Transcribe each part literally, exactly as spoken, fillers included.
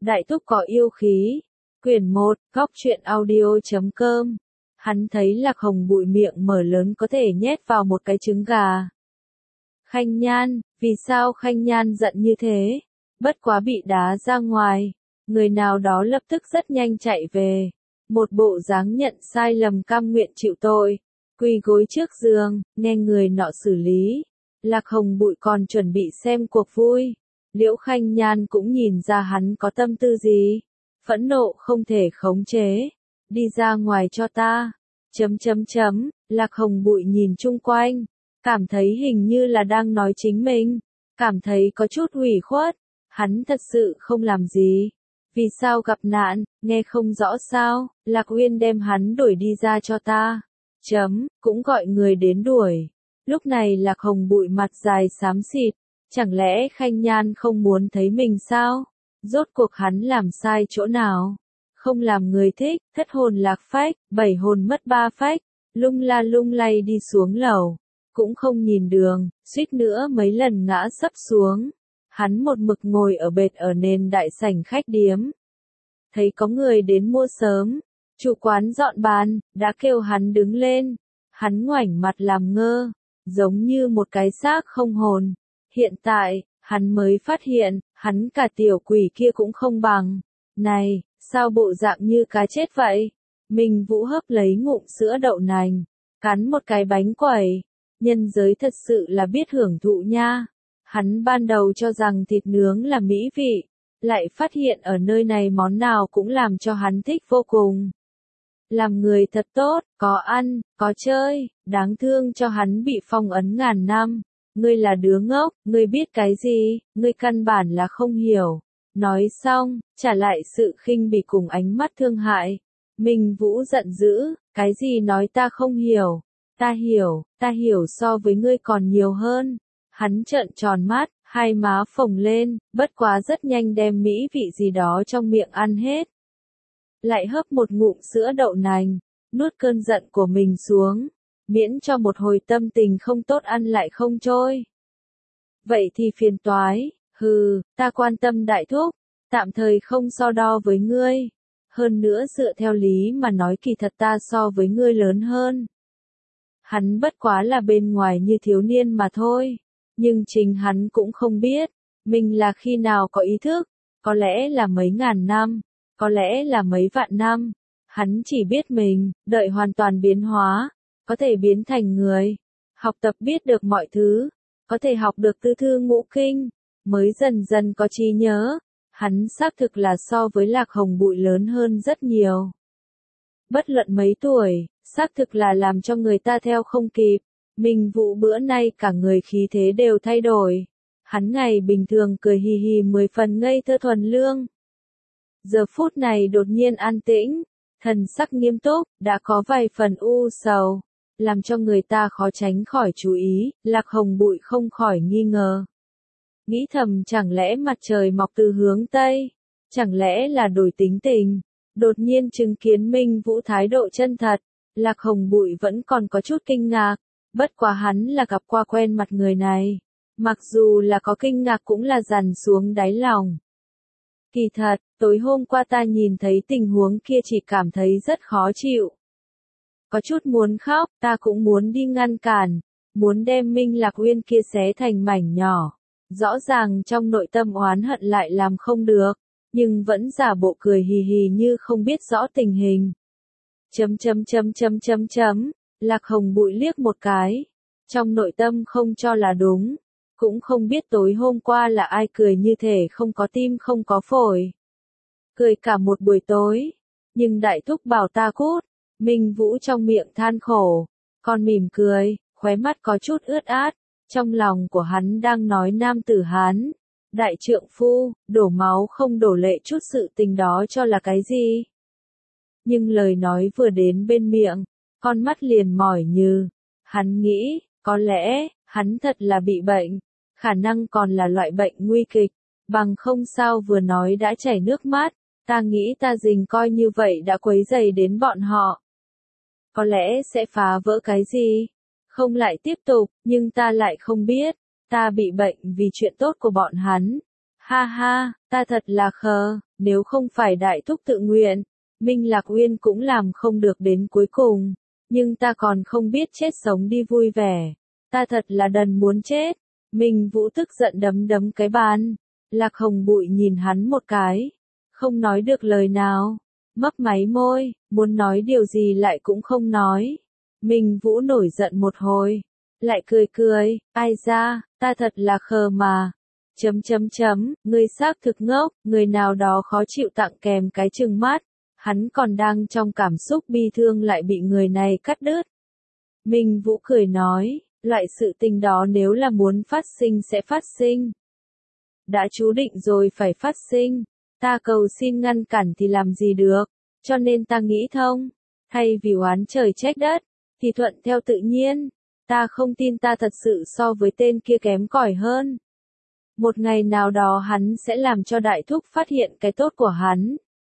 Đại thúc có yêu khí. Quyển một, góc truyện audio chấm com. Hắn thấy Lạc Hồng Bụi miệng mở lớn có thể nhét vào một cái trứng gà. Khanh Nhan, vì sao Khanh Nhan giận như thế? Bất quá bị đá ra ngoài, người nào đó lập tức rất nhanh chạy về. Một bộ dáng nhận sai lầm cam nguyện chịu tội, quỳ gối trước giường, nghe người nọ xử lý. Lạc Hồng Bụi còn chuẩn bị xem cuộc vui. Liễu Khanh Nhan cũng nhìn ra hắn có tâm tư gì. Phẫn nộ không thể khống chế. Đi ra ngoài cho ta. Chấm chấm chấm, Lạc Hồng Bụi nhìn chung quanh. Cảm thấy hình như là đang nói chính mình. Cảm thấy có chút ủy khuất. Hắn thật sự không làm gì. Vì sao gặp nạn, nghe không rõ sao, Lạc Uyên đem hắn đuổi đi ra cho ta. Chấm, cũng gọi người đến đuổi. Lúc này Lạc Hồng Bụi mặt dài xám xịt. Chẳng lẽ Khanh Nhan không muốn thấy mình sao? Rốt cuộc hắn làm sai chỗ nào? Không làm người thích, thất hồn lạc phách, bảy hồn mất ba phách, lung la lung lay đi xuống lầu. Cũng không nhìn đường, suýt nữa mấy lần ngã sấp xuống. Hắn một mực ngồi ở bệt ở nền đại sảnh khách điếm. Thấy có người đến mua sớm, chủ quán dọn bàn, đã kêu hắn đứng lên. Hắn ngoảnh mặt làm ngơ, giống như một cái xác không hồn. Hiện tại, hắn mới phát hiện, hắn cả tiểu quỷ kia cũng không bằng. Này, sao bộ dạng như cá chết vậy? Minh Vũ hấp lấy ngụm sữa đậu nành, cắn một cái bánh quẩy. Nhân giới thật sự là biết hưởng thụ nha. Hắn ban đầu cho rằng thịt nướng là mỹ vị, lại phát hiện ở nơi này món nào cũng làm cho hắn thích vô cùng. Làm người thật tốt, có ăn, có chơi, đáng thương cho hắn bị phong ấn ngàn năm. Ngươi là đứa ngốc, ngươi biết cái gì, ngươi căn bản là không hiểu. Nói xong, trả lại sự khinh bỉ cùng ánh mắt thương hại. Minh Vũ giận dữ, cái gì nói ta không hiểu. Ta hiểu, ta hiểu so với ngươi còn nhiều hơn. Hắn trợn tròn mắt, hai má phồng lên, bất quá rất nhanh đem mỹ vị gì đó trong miệng ăn hết. Lại hấp một ngụm sữa đậu nành, nuốt cơn giận của mình xuống, miễn cho một hồi tâm tình không tốt ăn lại không trôi. Vậy thì phiền toái, hừ, ta quan tâm đại thúc, tạm thời không so đo với ngươi. Hơn nữa dựa theo lý mà nói kỳ thật ta so với ngươi lớn hơn. Hắn bất quá là bên ngoài như thiếu niên mà thôi. Nhưng chính hắn cũng không biết, mình là khi nào có ý thức, có lẽ là mấy ngàn năm, có lẽ là mấy vạn năm. Hắn chỉ biết mình, đợi hoàn toàn biến hóa, có thể biến thành người, học tập biết được mọi thứ, có thể học được tư thư ngũ kinh, mới dần dần có trí nhớ. Hắn xác thực là so với Lạc Hồng Bụi lớn hơn rất nhiều. Bất luận mấy tuổi, xác thực là làm cho người ta theo không kịp. Minh Vũ bữa nay cả người khí thế đều thay đổi. Hắn ngày bình thường cười hì hì mười phần ngây thơ thuần lương. Giờ phút này đột nhiên an tĩnh, thần sắc nghiêm túc, đã có vài phần u sầu, làm cho người ta khó tránh khỏi chú ý. Lạc Hồng Bụi không khỏi nghi ngờ. Nghĩ thầm chẳng lẽ mặt trời mọc từ hướng Tây, chẳng lẽ là đổi tính tình. Đột nhiên chứng kiến Minh Vũ thái độ chân thật, Lạc Hồng Bụi vẫn còn có chút kinh ngạc. Bất quá hắn là gặp qua quen mặt người này. Mặc dù là có kinh ngạc cũng là dằn xuống đáy lòng. Kỳ thật, tối hôm qua ta nhìn thấy tình huống kia chỉ cảm thấy rất khó chịu. Có chút muốn khóc, ta cũng muốn đi ngăn cản. Muốn đem Minh Lạc Uyên kia xé thành mảnh nhỏ. Rõ ràng trong nội tâm oán hận lại làm không được. Nhưng vẫn giả bộ cười hì hì như không biết rõ tình hình. Chấm chấm chấm chấm chấm chấm. Lạc Hồng Bụi liếc một cái, trong nội tâm không cho là đúng, cũng không biết tối hôm qua là ai cười như thể không có tim không có phổi. Cười cả một buổi tối, nhưng đại thúc bảo ta cút. Minh Vũ trong miệng than khổ, còn mỉm cười, khóe mắt có chút ướt át, trong lòng của hắn đang nói nam tử Hán. Đại trượng phu, đổ máu không đổ lệ chút sự tình đó cho là cái gì. Nhưng lời nói vừa đến bên miệng, con mắt liền mỏi như. Hắn nghĩ, có lẽ, hắn thật là bị bệnh, khả năng còn là loại bệnh nguy kịch, bằng không sao vừa nói đã chảy nước mắt. Ta nghĩ ta dình coi như vậy đã quấy rầy đến bọn họ. Có lẽ sẽ phá vỡ cái gì, không lại tiếp tục, nhưng ta lại không biết, ta bị bệnh vì chuyện tốt của bọn hắn. Ha ha, ta thật là khờ, nếu không phải đại thúc tự nguyện, Minh Lạc Uyên cũng làm không được đến cuối cùng, nhưng ta còn không biết chết sống đi vui vẻ, ta thật là đần muốn chết. Minh Vũ tức giận đấm đấm cái bàn, Lạc Hồng Bụi nhìn hắn một cái, không nói được lời nào, mấp máy môi, muốn nói điều gì lại cũng không nói. Minh Vũ nổi giận một hồi, lại cười cười, ai ra, ta thật là khờ mà. Chấm chấm chấm, ngươi xác thực ngốc, người nào đó khó chịu tặng kèm cái trừng mắt, hắn còn đang trong cảm xúc bi thương lại bị người này cắt đứt. Minh Vũ cười nói, loại sự tình đó nếu là muốn phát sinh sẽ phát sinh. Đã chú định rồi phải phát sinh, ta cầu xin ngăn cản thì làm gì được, cho nên ta nghĩ thông, thay vì oán trời trách đất, thì thuận theo tự nhiên, ta không tin ta thật sự so với tên kia kém cỏi hơn. Một ngày nào đó hắn sẽ làm cho đại thúc phát hiện cái tốt của hắn.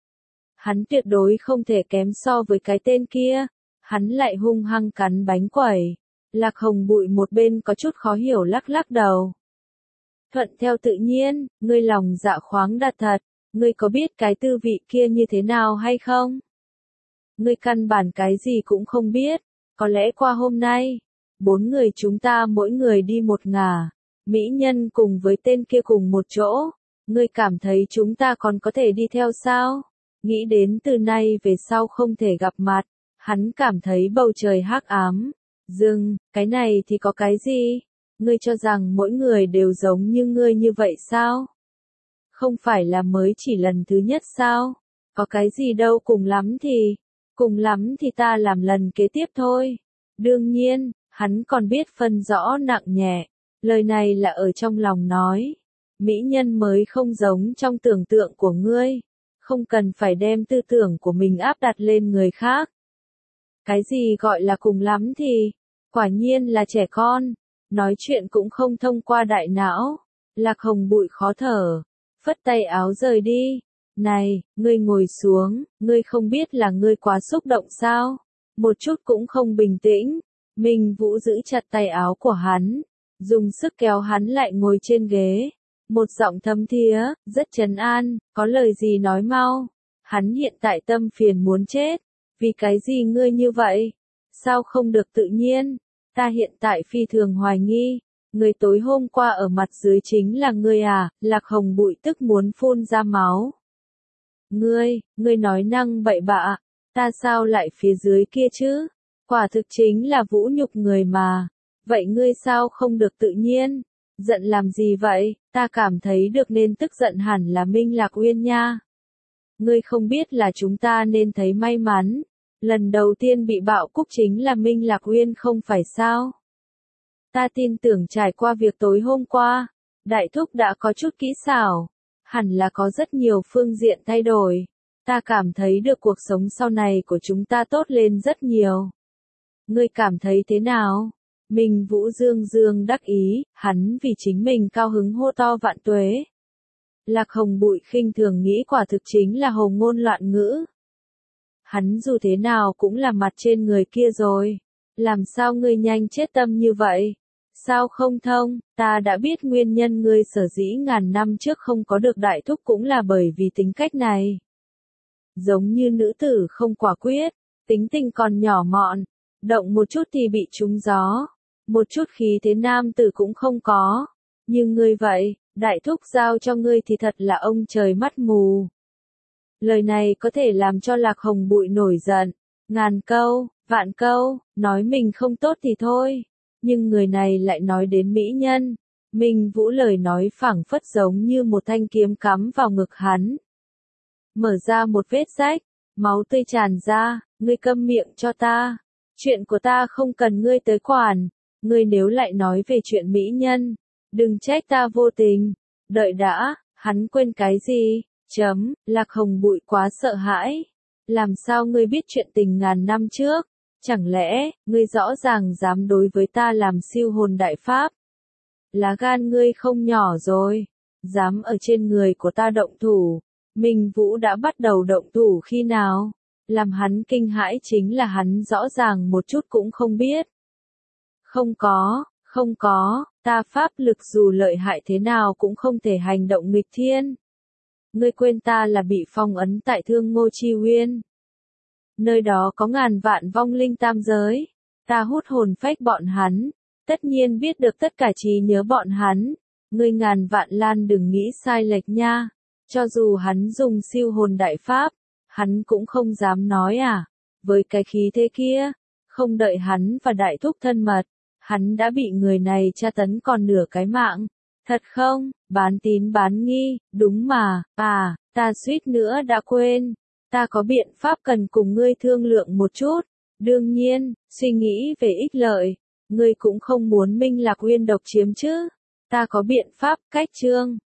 Hắn tuyệt đối không thể kém so với cái tên kia, hắn lại hung hăng cắn bánh quẩy. Lạc Hồng Bụi một bên có chút khó hiểu lắc lắc đầu. Thuận theo tự nhiên, ngươi lòng dạ khoáng đạt thật, ngươi có biết cái tư vị kia như thế nào hay không? Ngươi căn bản cái gì cũng không biết, có lẽ qua hôm nay, bốn người chúng ta mỗi người đi một ngả, mỹ nhân cùng với tên kia cùng một chỗ, ngươi cảm thấy chúng ta còn có thể đi theo sao? Nghĩ đến từ nay về sau không thể gặp mặt, hắn cảm thấy bầu trời hắc ám. Dừng, cái này thì có cái gì? Ngươi cho rằng mỗi người đều giống như ngươi như vậy sao? Không phải là mới chỉ lần thứ nhất sao? Có cái gì đâu, cùng lắm thì, cùng lắm thì ta làm lần kế tiếp thôi. Đương nhiên, hắn còn biết phân rõ nặng nhẹ, lời này là ở trong lòng nói. Mỹ nhân mới không giống trong tưởng tượng của ngươi, không cần phải đem tư tưởng của mình áp đặt lên người khác. Cái gì gọi là cùng lắm thì, quả nhiên là trẻ con, nói chuyện cũng không thông qua đại não. Lạc Hồng Bụi khó thở, phất tay áo rời đi. Này, ngươi ngồi xuống, ngươi không biết là ngươi quá xúc động sao? Một chút cũng không bình tĩnh. Minh Vũ giữ chặt tay áo của hắn, dùng sức kéo hắn lại ngồi trên ghế. Một giọng thấm thía, rất trấn an, có lời gì nói mau. Hắn hiện tại tâm phiền muốn chết. Vì cái gì ngươi như vậy? Sao không được tự nhiên? Ta hiện tại phi thường hoài nghi. Người tối hôm qua ở mặt dưới chính là ngươi à? Lạc Hồng Bụi tức muốn phun ra máu. Ngươi, ngươi nói năng bậy bạ. Ta sao lại phía dưới kia chứ? Quả thực chính là vũ nhục người mà. Vậy ngươi sao không được tự nhiên? Giận làm gì vậy? Ta cảm thấy được nên tức giận hẳn là Minh Lạc Uyên nha. Ngươi không biết là chúng ta nên thấy may mắn. Lần đầu tiên bị bạo cúc chính là Minh Lạc Uyên không phải sao? Ta tin tưởng trải qua việc tối hôm qua, đại thúc đã có chút kỹ xảo. Hẳn là có rất nhiều phương diện thay đổi. Ta cảm thấy được cuộc sống sau này của chúng ta tốt lên rất nhiều. Ngươi cảm thấy thế nào? Minh Vũ dương dương đắc ý, hắn vì chính mình cao hứng hô to vạn tuế. Lạc Hồng Bụi khinh thường nghĩ quả thực chính là hồ ngôn loạn ngữ. Hắn dù thế nào cũng là mặt trên người kia rồi. Làm sao ngươi nhanh chết tâm như vậy? Sao không thông? Ta đã biết nguyên nhân ngươi sở dĩ ngàn năm trước không có được đại thúc cũng là bởi vì tính cách này. Giống như nữ tử không quả quyết, tính tình còn nhỏ mọn, động một chút thì bị trúng gió, một chút khí thế nam tử cũng không có. Nhưng ngươi vậy, đại thúc giao cho ngươi thì thật là ông trời mắt mù. Lời này có thể làm cho Lạc Hồng Bụi nổi giận, ngàn câu, vạn câu, nói mình không tốt thì thôi. Nhưng người này lại nói đến mỹ nhân. Minh Vũ lời nói phảng phất giống như một thanh kiếm cắm vào ngực hắn. Mở ra một vết rách, máu tươi tràn ra, ngươi câm miệng cho ta. Chuyện của ta không cần ngươi tới quản. Ngươi nếu lại nói về chuyện mỹ nhân, đừng trách ta vô tình. Đợi đã, hắn quên cái gì? Chấm, Lạc Hồng Bụi quá sợ hãi. Làm sao ngươi biết chuyện tình ngàn năm trước? Chẳng lẽ, ngươi rõ ràng dám đối với ta làm siêu hồn đại pháp? Lá gan ngươi không nhỏ rồi. Dám ở trên người của ta động thủ. Minh Vũ đã bắt đầu động thủ khi nào? Làm hắn kinh hãi chính là hắn rõ ràng một chút cũng không biết. Không có, Không có, ta pháp lực dù lợi hại thế nào cũng không thể hành động nghịch thiên. Ngươi quên ta là bị phong ấn tại Thương Ngô Chi Uyên. Nơi đó có ngàn vạn vong linh tam giới. Ta hút hồn phách bọn hắn, tất nhiên biết được tất cả trí nhớ bọn hắn. Ngươi ngàn vạn lan đừng nghĩ sai lệch nha. Cho dù hắn dùng siêu hồn đại pháp, hắn cũng không dám nói à. Với cái khí thế kia, không đợi hắn và đại thúc thân mật, hắn đã bị người này tra tấn còn nửa cái mạng. Thật không, bán tín bán nghi, đúng mà, à, ta suýt nữa đã quên. Ta có biện pháp cần cùng ngươi thương lượng một chút. Đương nhiên, suy nghĩ về ích lợi, ngươi cũng không muốn Minh Lạc Uyên độc chiếm chứ. Ta có biện pháp, cách chương.